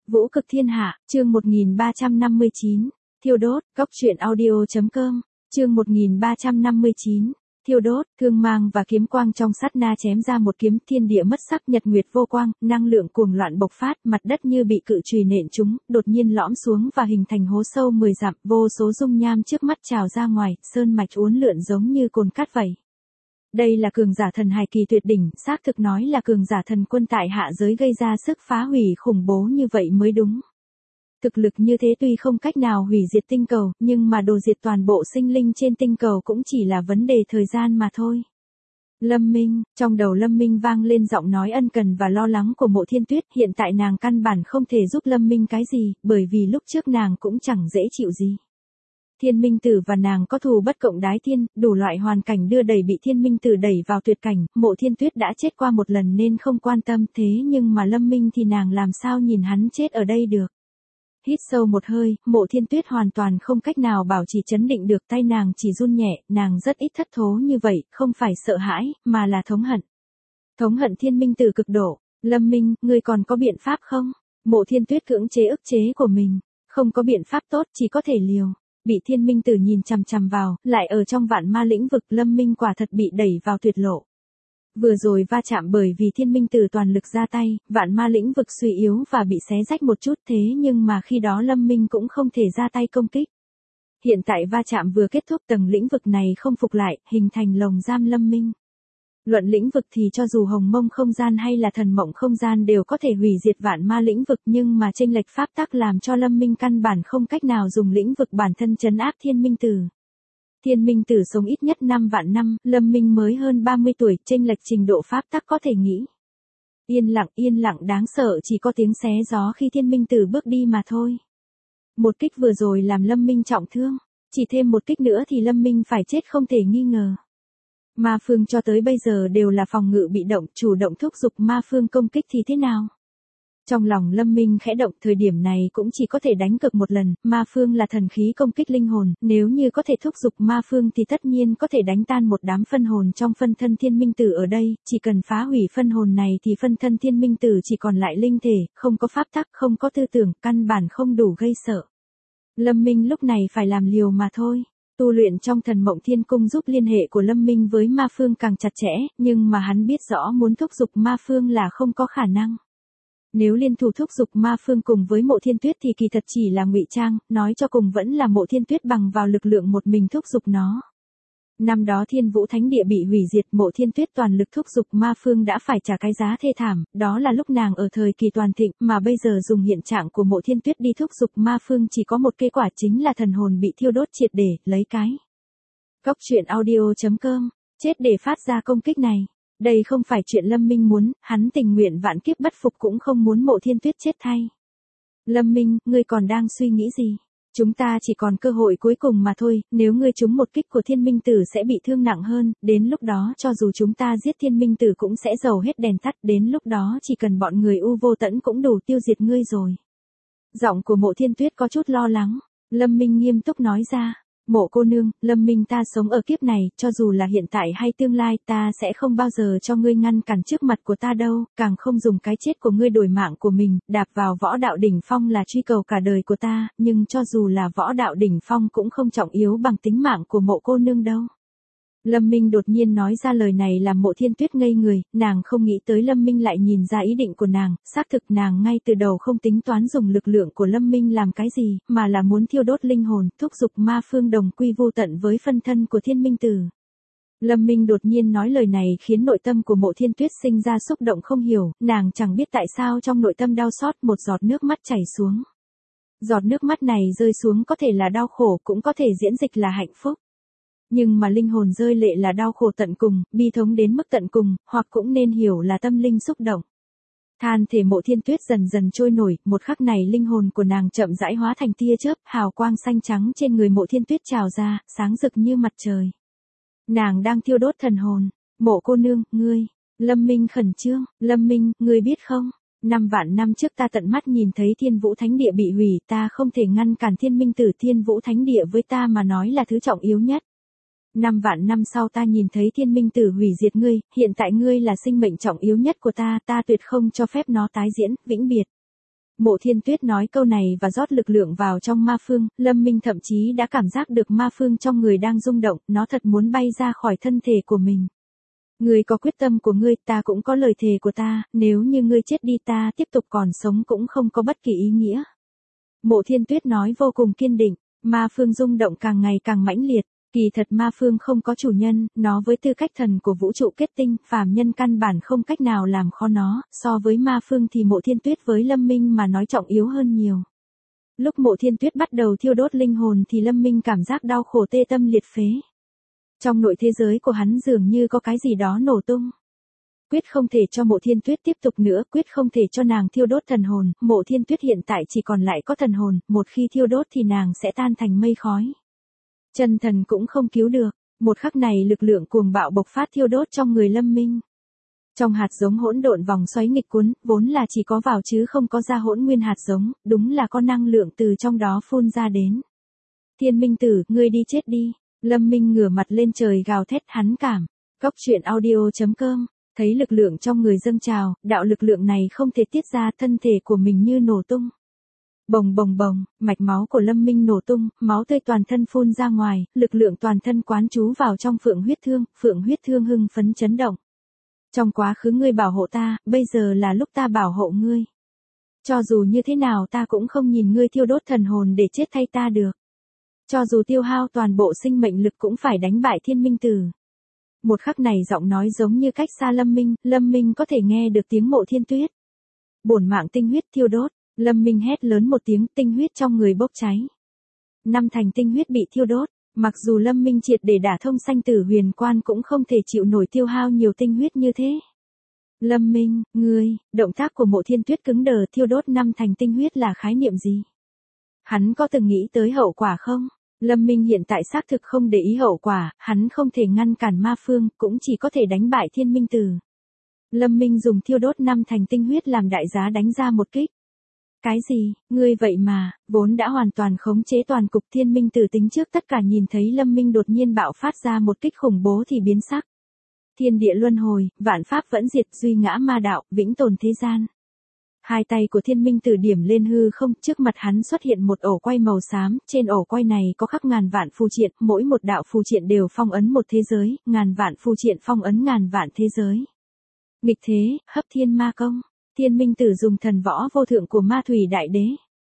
Vũ cực thiên hạ, chương 1359, thiêu đốt, cóc truyện audio.com, chương 1359, thiêu đốt, thương mang và kiếm quang trong sát na chém ra một kiếm, thiên địa mất sắc, nhật nguyệt vô quang, năng lượng cuồng loạn bộc phát, mặt đất như bị cự chùy nện trúng, đột nhiên lõm xuống và hình thành hố sâu 10 dặm, vô số dung nham trước mắt trào ra ngoài, sơn mạch uốn lượn giống như cồn cát vậy. Đây là cường giả thần hài kỳ tuyệt đỉnh, xác thực nói là cường giả thần quân tại hạ giới gây ra sức phá hủy khủng bố như vậy mới đúng. Thực lực như thế tuy không cách nào hủy diệt tinh cầu, nhưng mà đồ diệt toàn bộ sinh linh trên tinh cầu cũng chỉ là vấn đề thời gian mà thôi. Lâm Minh, trong đầu Lâm Minh vang lên giọng nói ân cần và lo lắng của Mộ Thiên Tuyết, hiện tại nàng căn bản không thể giúp Lâm Minh cái gì, bởi vì lúc trước nàng cũng chẳng dễ chịu gì. Thiên Minh Tử và nàng có thù bất cộng đái thiên, đủ loại hoàn cảnh đưa đẩy bị Thiên Minh Tử đẩy vào tuyệt cảnh, Mộ Thiên Tuyết đã chết qua một lần nên không quan tâm, thế nhưng mà Lâm Minh thì nàng làm sao nhìn hắn chết ở đây được. Hít sâu một hơi, Mộ Thiên Tuyết hoàn toàn không cách nào bảo trì chấn định được, tay nàng chỉ run nhẹ, nàng rất ít thất thố như vậy, không phải sợ hãi, mà là thống hận. Thống hận Thiên Minh Tử cực độ. Lâm Minh, ngươi còn có biện pháp không? Mộ Thiên Tuyết cưỡng chế ức chế của mình. Không có biện pháp tốt, chỉ có thể liều. Bị Thiên Minh Tử nhìn chằm chằm vào, lại ở trong vạn ma lĩnh vực, Lâm Minh quả thật bị đẩy vào tuyệt lộ. Vừa rồi va chạm bởi vì Thiên Minh Tử toàn lực ra tay, vạn ma lĩnh vực suy yếu và bị xé rách một chút, thế nhưng mà khi đó Lâm Minh cũng không thể ra tay công kích. Hiện tại va chạm vừa kết thúc, tầng lĩnh vực này không phục lại, hình thành lồng giam Lâm Minh. Luận lĩnh vực thì cho dù hồng mông không gian hay là thần mộng không gian đều có thể hủy diệt vạn ma lĩnh vực, nhưng mà chênh lệch pháp tắc làm cho Lâm Minh căn bản không cách nào dùng lĩnh vực bản thân trấn áp Thiên Minh Tử. Thiên Minh Tử sống ít nhất 5 vạn năm, Lâm Minh mới hơn 30 tuổi, chênh lệch trình độ pháp tắc có thể nghĩ. Yên lặng đáng sợ, chỉ có tiếng xé gió khi Thiên Minh Tử bước đi mà thôi. Một kích vừa rồi làm Lâm Minh trọng thương, chỉ thêm một kích nữa thì Lâm Minh phải chết không thể nghi ngờ. Ma phương cho tới bây giờ đều là phòng ngự bị động, chủ động thúc giục ma phương công kích thì thế nào? Trong lòng Lâm Minh khẽ động, thời điểm này cũng chỉ có thể đánh cược một lần, ma phương là thần khí công kích linh hồn, nếu như có thể thúc giục ma phương thì tất nhiên có thể đánh tan một đám phân hồn trong phân thân Thiên Minh Tử ở đây, chỉ cần phá hủy phân hồn này thì phân thân Thiên Minh Tử chỉ còn lại linh thể, không có pháp tắc, không có tư tưởng, căn bản không đủ gây sợ. Lâm Minh lúc này phải làm liều mà thôi. Tu luyện trong thần mộng thiên cung giúp liên hệ của Lâm Minh với ma phương càng chặt chẽ, nhưng mà hắn biết rõ muốn thúc giục ma phương là không có khả năng. Nếu liên thủ thúc giục ma phương cùng với Mộ Thiên Tuyết thì kỳ thật chỉ là ngụy trang, nói cho cùng vẫn là Mộ Thiên Tuyết bằng vào lực lượng một mình thúc giục nó. Năm đó Thiên Vũ Thánh Địa bị hủy diệt, Mộ Thiên Tuyết toàn lực thúc giục ma phương đã phải trả cái giá thê thảm, đó là lúc nàng ở thời kỳ toàn thịnh, mà bây giờ dùng hiện trạng của Mộ Thiên Tuyết đi thúc giục ma phương chỉ có một kết quả, chính là thần hồn bị thiêu đốt triệt để, lấy cái. Cóc truyện audio.com, chết để phát ra công kích này. Đây không phải chuyện Lâm Minh muốn, hắn tình nguyện vạn kiếp bất phục cũng không muốn Mộ Thiên Tuyết chết thay. Lâm Minh, ngươi còn đang suy nghĩ gì? Chúng ta chỉ còn cơ hội cuối cùng mà thôi, nếu ngươi trúng một kích của Thiên Minh Tử sẽ bị thương nặng hơn, đến lúc đó cho dù chúng ta giết Thiên Minh Tử cũng sẽ dầu hết đèn tắt, đến lúc đó chỉ cần bọn người U Vô Tẫn cũng đủ tiêu diệt ngươi rồi. Giọng của Mộ Thiên Tuyết có chút lo lắng, Lâm Minh nghiêm túc nói ra. Mộ cô nương, Lâm Minh ta sống ở kiếp này, cho dù là hiện tại hay tương lai ta sẽ không bao giờ cho ngươi ngăn cản trước mặt của ta đâu, càng không dùng cái chết của ngươi đổi mạng của mình, đạp vào võ đạo đỉnh phong là truy cầu cả đời của ta, nhưng cho dù là võ đạo đỉnh phong cũng không trọng yếu bằng tính mạng của mộ cô nương đâu. Lâm Minh đột nhiên nói ra lời này làm Mộ Thiên Tuyết ngây người, nàng không nghĩ tới Lâm Minh lại nhìn ra ý định của nàng, xác thực nàng ngay từ đầu không tính toán dùng lực lượng của Lâm Minh làm cái gì, mà là muốn thiêu đốt linh hồn, thúc giục ma phương đồng quy vô tận với phân thân của Thiên Minh Tử. Lâm Minh đột nhiên nói lời này khiến nội tâm của Mộ Thiên Tuyết sinh ra xúc động không hiểu, nàng chẳng biết tại sao trong nội tâm đau xót, một giọt nước mắt chảy xuống. Giọt nước mắt này rơi xuống có thể là đau khổ, cũng có thể diễn dịch là hạnh phúc. Nhưng mà linh hồn rơi lệ là đau khổ tận cùng, bi thống đến mức tận cùng, hoặc cũng nên hiểu là tâm linh xúc động. Than thể Mộ Thiên Tuyết dần dần trôi nổi, một khắc này linh hồn của nàng chậm rãi hóa thành tia chớp, hào quang xanh trắng trên người Mộ Thiên Tuyết trào ra, sáng rực như mặt trời. Nàng đang thiêu đốt thần hồn. Mộ cô nương, ngươi. Lâm Minh khẩn trương, Lâm Minh, ngươi biết không? 5 vạn năm trước ta tận mắt nhìn thấy Thiên Vũ Thánh Địa bị hủy, ta không thể ngăn cản Thiên Minh Tử. Thiên Vũ Thánh Địa với ta mà nói là thứ trọng yếu nhất. 5 vạn năm sau ta nhìn thấy Thiên Minh Tử hủy diệt ngươi, hiện tại ngươi là sinh mệnh trọng yếu nhất của ta, ta tuyệt không cho phép nó tái diễn, vĩnh biệt. Mộ Thiên Tuyết nói câu này và rót lực lượng vào trong ma phương, Lâm Minh thậm chí đã cảm giác được ma phương trong người đang rung động, nó thật muốn bay ra khỏi thân thể của mình. Ngươi có quyết tâm của ngươi, ta cũng có lời thề của ta, nếu như ngươi chết đi ta tiếp tục còn sống cũng không có bất kỳ ý nghĩa. Mộ Thiên Tuyết nói vô cùng kiên định, ma phương rung động càng ngày càng mãnh liệt. Kỳ thật ma phương không có chủ nhân, nó với tư cách thần của vũ trụ kết tinh, phàm nhân căn bản không cách nào làm khó nó, so với ma phương thì Mộ Thiên Tuyết với Lâm Minh mà nói trọng yếu hơn nhiều. Lúc Mộ Thiên Tuyết bắt đầu thiêu đốt linh hồn thì Lâm Minh cảm giác đau khổ tê tâm liệt phế. Trong nội thế giới của hắn dường như có cái gì đó nổ tung. Quyết không thể cho Mộ Thiên Tuyết tiếp tục nữa, quyết không thể cho nàng thiêu đốt thần hồn, Mộ Thiên Tuyết hiện tại chỉ còn lại có thần hồn, một khi thiêu đốt thì nàng sẽ tan thành mây khói. Chân thần cũng không cứu được, một khắc này lực lượng cuồng bạo bộc phát thiêu đốt trong người Lâm Minh. Trong hạt giống hỗn độn vòng xoáy nghịch cuốn, vốn là chỉ có vào chứ không có ra hỗn nguyên hạt giống, đúng là có năng lượng từ trong đó phun ra đến. Thiên Minh Tử, ngươi đi chết đi. Lâm Minh ngửa mặt lên trời gào thét hắn cảm. Cóc truyện audio.com, thấy lực lượng trong người dâng trào, đạo lực lượng này không thể tiết ra, thân thể của mình như nổ tung. Bồng bồng bồng, mạch máu của Lâm Minh nổ tung, máu tươi toàn thân phun ra ngoài, lực lượng toàn thân quán trú vào trong Phượng huyết thương hưng phấn chấn động. Trong quá khứ ngươi bảo hộ ta, bây giờ là lúc ta bảo hộ ngươi. Cho dù như thế nào ta cũng không nhìn ngươi thiêu đốt thần hồn để chết thay ta được. Cho dù tiêu hao toàn bộ sinh mệnh lực cũng phải đánh bại Thiên Minh Tử. Một khắc này giọng nói giống như cách xa Lâm Minh có thể nghe được tiếng Mộ Thiên Tuyết. Bổn mạng tinh huyết thiêu đốt. Lâm Minh hét lớn một tiếng, tinh huyết trong người bốc cháy. 5 thành tinh huyết bị thiêu đốt, mặc dù Lâm Minh triệt để đả thông sanh tử huyền quan cũng không thể chịu nổi tiêu hao nhiều tinh huyết như thế. Lâm Minh, ngươi, động tác của Mộ Thiên Tuyết cứng đờ, thiêu đốt 5 thành tinh huyết là khái niệm gì? Hắn có từng nghĩ tới hậu quả không? Lâm Minh hiện tại xác thực không để ý hậu quả, hắn không thể ngăn cản ma phương, cũng chỉ có thể đánh bại Thiên Minh Tử. Lâm Minh dùng thiêu đốt 5 thành tinh huyết làm đại giá đánh ra một kích. Cái gì, ngươi vậy mà, vốn đã hoàn toàn khống chế toàn cục Thiên Minh Tử tính trước tất cả nhìn thấy Lâm Minh đột nhiên bạo phát ra một kích khủng bố thì biến sắc. Thiên địa luân hồi, vạn pháp vẫn diệt, duy ngã ma đạo, vĩnh tồn thế gian. Hai tay của Thiên Minh Tử điểm lên hư không, trước mặt hắn xuất hiện một ổ quay màu xám, trên ổ quay này có khắc ngàn vạn phù triện, mỗi một đạo phù triện đều phong ấn một thế giới, ngàn vạn phù triện phong ấn ngàn vạn thế giới. Nghịch thế, hấp thiên ma công. Thiên Minh Tử dùng thần võ vô thượng của Ma Thủy Đại Đế.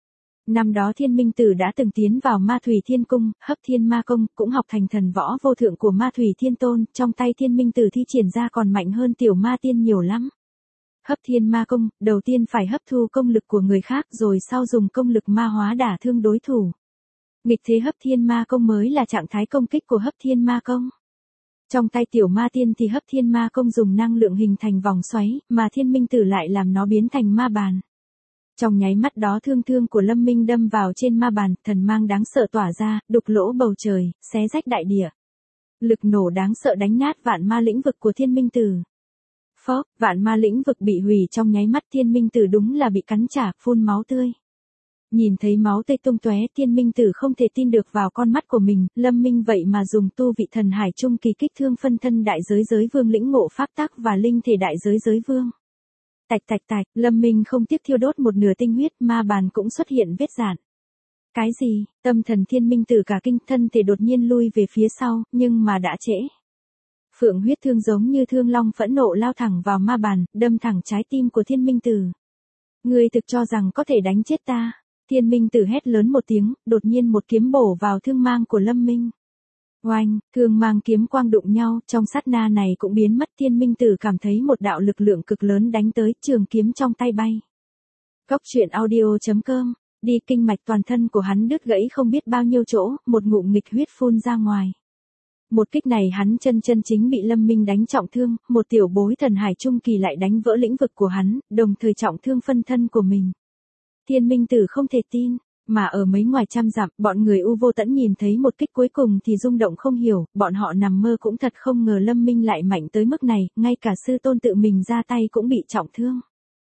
Năm đó Thiên Minh Tử đã từng tiến vào Ma Thủy Thiên Cung, hấp thiên ma công, cũng học thành thần võ vô thượng của Ma Thủy Thiên Tôn, trong tay Thiên Minh Tử thi triển ra còn mạnh hơn tiểu ma tiên nhiều lắm. Hấp thiên ma công, đầu tiên phải hấp thu công lực của người khác rồi sau dùng công lực ma hóa đả thương đối thủ. Nghịch thế hấp thiên ma công mới là trạng thái công kích của hấp thiên ma công. Trong tay tiểu ma tiên thì hấp thiên ma công dùng năng lượng hình thành vòng xoáy, mà Thiên Minh Tử lại làm nó biến thành ma bàn. Trong nháy mắt đó thương của Lâm Minh đâm vào trên ma bàn, thần mang đáng sợ tỏa ra, đục lỗ bầu trời, xé rách đại địa. Lực nổ đáng sợ đánh nát vạn ma lĩnh vực của Thiên Minh Tử. Phốc, vạn ma lĩnh vực bị hủy trong nháy mắt, Thiên Minh Tử đúng là bị cắn trả, phun máu tươi. Nhìn thấy máu tươi tung tóe, Thiên Minh Tử không thể tin được vào con mắt của mình, Lâm Minh vậy mà dùng tu vị thần hải trung kỳ kích thương phân thân đại giới giới vương lĩnh ngộ pháp tắc và linh thể đại giới giới vương. Tạch tạch tạch, Lâm Minh không tiếc thiêu đốt một nửa tinh huyết, ma bàn cũng xuất hiện vết rạn. Cái gì? Tâm thần Thiên Minh Tử cả kinh, thân thể đột nhiên lui về phía sau, nhưng mà đã trễ. Phượng huyết thương giống như thương long phẫn nộ lao thẳng vào ma bàn, đâm thẳng trái tim của Thiên Minh Tử. Ngươi thực cho rằng có thể đánh chết ta? Thiên Minh Tử hét lớn một tiếng, đột nhiên một kiếm bổ vào thương mang của Lâm Minh. Oanh, thương mang kiếm quang đụng nhau, trong sát na này cũng biến mất. Thiên Minh Tử cảm thấy một đạo lực lượng cực lớn đánh tới, trường kiếm trong tay bay. Cóc truyện audio.com, đi kinh mạch toàn thân của hắn đứt gãy không biết bao nhiêu chỗ, một ngụm nghịch huyết phun ra ngoài. Một kích này hắn chân chính bị Lâm Minh đánh trọng thương, một tiểu bối thần hải trung kỳ lại đánh vỡ lĩnh vực của hắn, đồng thời trọng thương phân thân của mình. Thiên Minh Tử không thể tin, mà ở mấy ngoài trăm dặm, bọn người U Vô Tẫn nhìn thấy một kích cuối cùng thì rung động không hiểu, bọn họ nằm mơ cũng thật không ngờ Lâm Minh lại mạnh tới mức này, ngay cả sư tôn tự mình ra tay cũng bị trọng thương.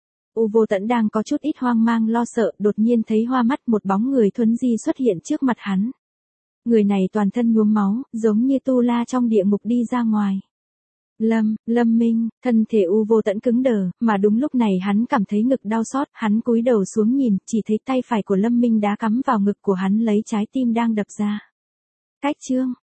U Vô Tẫn đang có chút ít hoang mang lo sợ, đột nhiên thấy hoa mắt một bóng người thuấn di xuất hiện trước mặt hắn. Người này toàn thân nhuốm máu, giống như tu la trong địa ngục đi ra ngoài. Lâm Minh, thân thể u vô tận cứng đờ, mà đúng lúc này hắn cảm thấy ngực đau xót, hắn cúi đầu xuống nhìn, chỉ thấy tay phải của Lâm Minh đã cắm vào ngực của hắn lấy trái tim đang đập ra. Cách chương